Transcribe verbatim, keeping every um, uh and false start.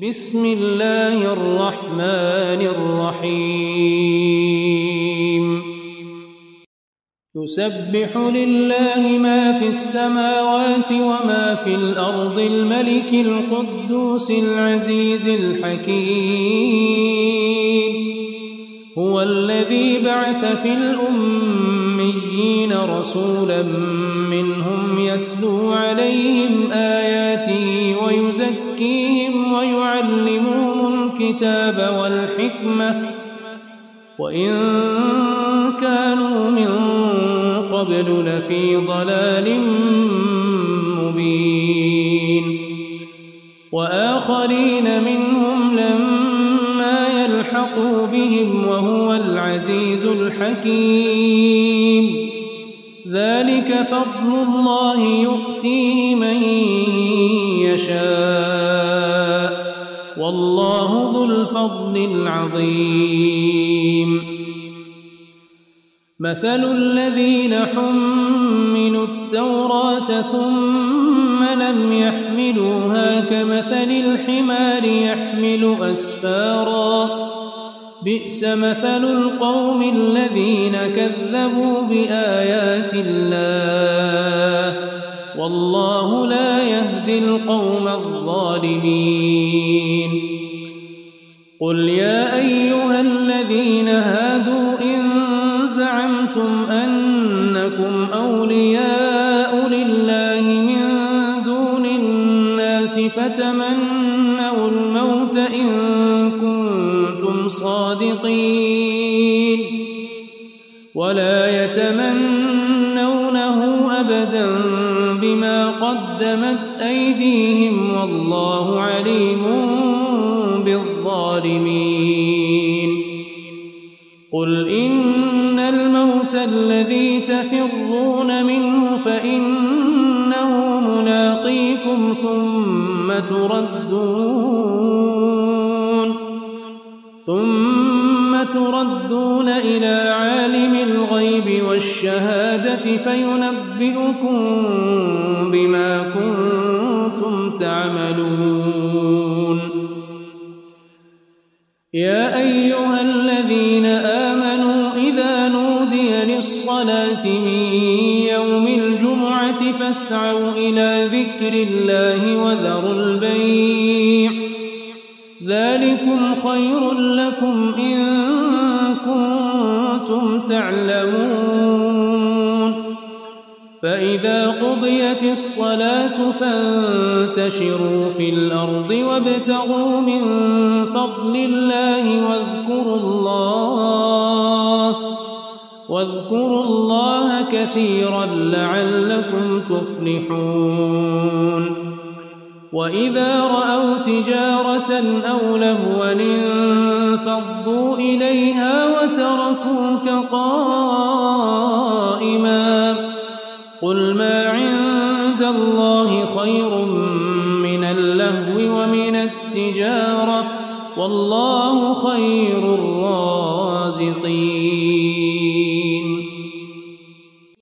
بسم الله الرحمن الرحيم يسبح لله ما في السماوات وما في الأرض الملك القدوس العزيز الحكيم هو الذي بعث في الأميين رسولا منهم يتلو عليهم آياته ويزكيهم ويعلمهم الكتاب والحكمة وإن كانوا من قبل لفي ضلال مبين وآخرين منهم لما يلحقوا بهم وهو العزيز الحكيم ذلك فضل الله يؤتيه من يشاء والله ذو الفضل العظيم مثل الذين حملوا التوراة ثم لم يحملوها كمثل الحمار يحمل أسفارا بئس مثل القوم الذين كذبوا بآيات الله والله لا يهدي القوم الظالمين قل يا أيها الذين هادوا إن زعمتم أنكم أولياء لله من دون الناس فتمنوا الموت إن كنتم صادقين ولا يتمنونه أبدا بما قدمت أيديهم والله عليم بالظالمين قل إن الموت الذي تفرون منه فإنه ملاقيكم ثم تردون ثم تردون إلى عالم الغيب والشهادة فينبئكم بما كنتم تعملون يا أيها الذين آمنوا إذا نودي للصلاة من يوم الجمعة فاسعوا إلى ذكر الله وذروا البيع ذلكم خير لكم إن كنتم تعلمون فإذا قضيت الصلاة فانتشروا في الأرض وابتغوا من فضل الله واذكروا الله واذكروا الله كثيرا لعلكم تفلحون وإذا رأوا تجارة أو لهوا انفضوا إليها وتركوك قائما قل ما عند الله خير من اللهو ومن التجارة والله خير الرازقين